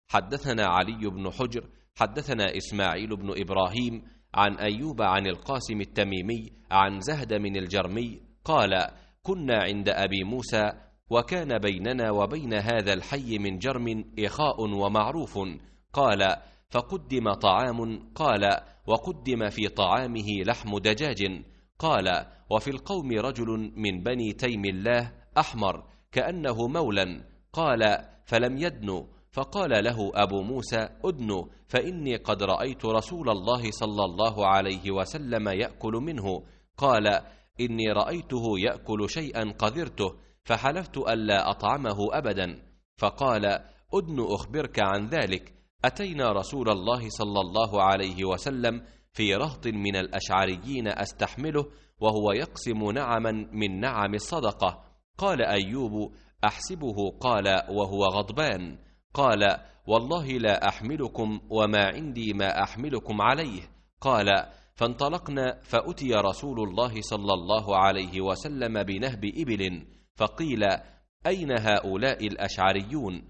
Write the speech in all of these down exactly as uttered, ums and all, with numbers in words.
حدثنا علي بن حجر حدثنا إسماعيل بن إبراهيم عن أيوب عن القاسم التميمي عن زهدم الجرمي قال: كنا عند أبي موسى، وكان بيننا وبين هذا الحي من جرم إخاء ومعروف. قال: فقدم طعام. قال: وقدم في طعامه لحم دجاج. قال: وفي القوم رجل من بني تيم الله أحمر كأنه مولا. قال: فلم يدن. فقال له أبو موسى: أدن، فإني قد رأيت رسول الله صلى الله عليه وسلم يأكل منه. قال: إني رأيته يأكل شيئا قذرته، فحلفت ألا أطعمه أبدا. فقال: أدن أخبرك عن ذلك. أتينا رسول الله صلى الله عليه وسلم في رهط من الأشعريين أستحمله، وهو يقسم نعما من نعم الصدقة. قال أيوب: أحسبه قال وهو غضبان. قال: والله لا أحملكم وما عندي ما أحملكم عليه. قال: فانطلقنا، فأتي رسول الله صلى الله عليه وسلم بنهب إبل، فقيل: أين هؤلاء الأشعريون؟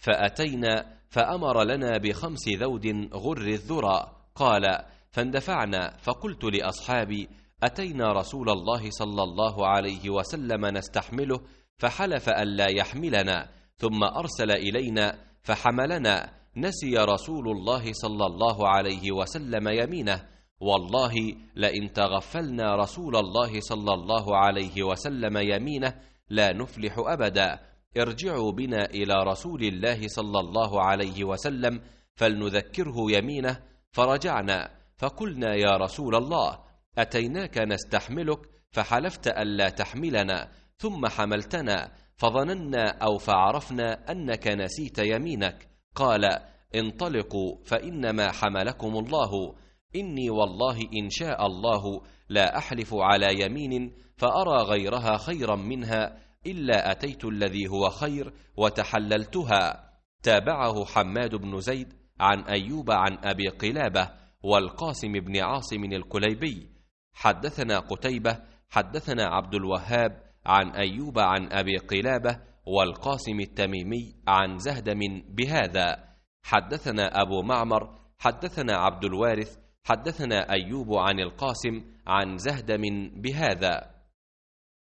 فأتينا، فأمر لنا بخمس ذود غر الذرى. قال: فاندفعنا، فقلت لأصحابي: أتينا رسول الله صلى الله عليه وسلم نستحمله، فحلف ألا يحملنا، ثم أرسل إلينا فحملنا. نسي رسول الله صلى الله عليه وسلم يمينه، والله لئن تغفلنا رسول الله صلى الله عليه وسلم يمينه لا نفلح أبدا. ارجعوا بنا إلى رسول الله صلى الله عليه وسلم فلنذكره يمينه. فرجعنا، فقلنا: يا رسول الله، أتيناك نستحملك، فحلفت ألا تحملنا، ثم حملتنا، فظننا أو فعرفنا أنك نسيت يمينك. قال: انطلقوا، فإنما حملكم الله. إني والله إن شاء الله لا أحلف على يمين فأرى غيرها خيرا منها إلا أتيت الذي هو خير وتحللتها. تابعه حماد بن زيد عن أيوب عن أبي قلابة والقاسم بن عاصم الكليبي. حدثنا قتيبة حدثنا عبد الوهاب عن أيوب عن أبي قلابة والقاسم التميمي عن زهدم بهذا. حدثنا أبو معمر حدثنا عبد الوارث حدثنا أيوب عن القاسم عن زهدم بهذا.